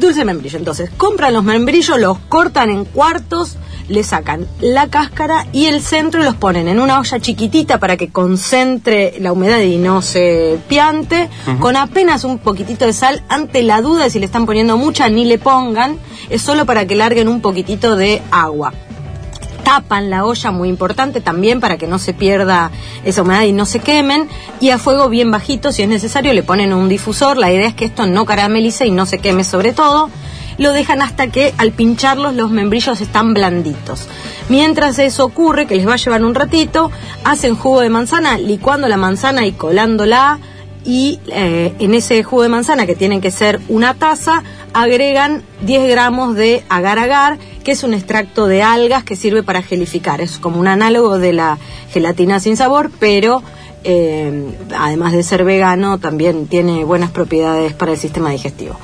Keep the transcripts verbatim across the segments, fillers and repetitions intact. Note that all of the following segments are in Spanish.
Dulce de membrillo. Entonces, compran los membrillos, los cortan en cuartos, le sacan la cáscara y el centro y los ponen en una olla chiquitita para que concentre la humedad y no se piante, uh-huh. con apenas un poquitito de sal. Ante la duda de si le están poniendo mucha, ni le pongan, es solo para que larguen un poquitito de agua. Tapan la olla, muy importante también, para que no se pierda esa humedad y no se quemen, y a fuego bien bajito, si es necesario, le ponen un difusor. La idea es que esto no caramelice y no se queme sobre todo. Lo dejan hasta que al pincharlos los membrillos están blanditos. Mientras eso ocurre, que les va a llevar un ratito, hacen jugo de manzana, licuando la manzana y colándola, y eh, en ese jugo de manzana, que tienen que ser una taza, agregan diez gramos de agar-agar, que es un extracto de algas que sirve para gelificar. Es como un análogo de la gelatina sin sabor, pero eh, además de ser vegano, también tiene buenas propiedades para el sistema digestivo.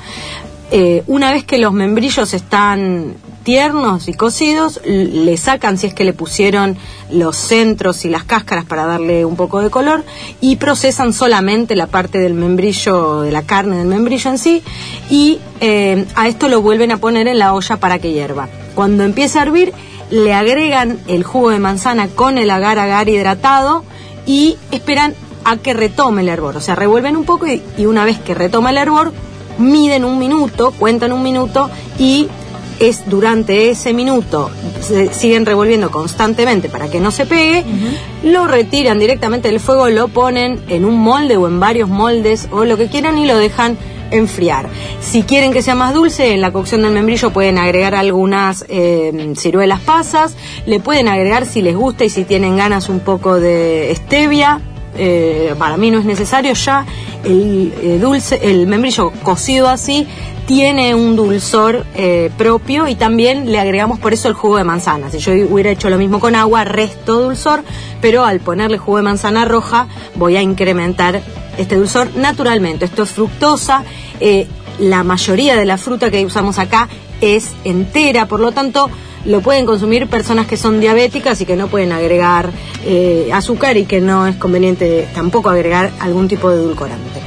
Eh, una vez que los membrillos están tiernos y cocidos, le sacan, si es que le pusieron los centros y las cáscaras para darle un poco de color, y procesan solamente la parte del membrillo, de la carne del membrillo en sí, y eh, a esto lo vuelven a poner en la olla para que hierva. Cuando empieza a hervir, le agregan el jugo de manzana con el agar-agar hidratado y esperan a que retome el hervor. O sea, revuelven un poco y, y una vez que retoma el hervor, miden un minuto, cuentan un minuto, y es durante ese minuto, se siguen revolviendo constantemente para que no se pegue, uh-huh. lo retiran directamente del fuego, lo ponen en un molde o en varios moldes o lo que quieran y lo dejan enfriar. Si quieren que sea más dulce, en la cocción del membrillo pueden agregar algunas eh, ciruelas pasas, le pueden agregar, si les gusta y si tienen ganas, un poco de stevia. Eh, para mí no es necesario. Ya el eh, dulce, el membrillo cocido así tiene un dulzor eh, propio, y también le agregamos por eso el jugo de manzana. Si yo hubiera hecho lo mismo con agua, resto dulzor, pero al ponerle jugo de manzana roja voy a incrementar este dulzor naturalmente. Esto es fructosa, eh, la mayoría de la fruta que usamos acá es entera, por lo tanto lo pueden consumir personas que son diabéticas y que no pueden agregar eh, azúcar, y que no es conveniente tampoco agregar algún tipo de edulcorante.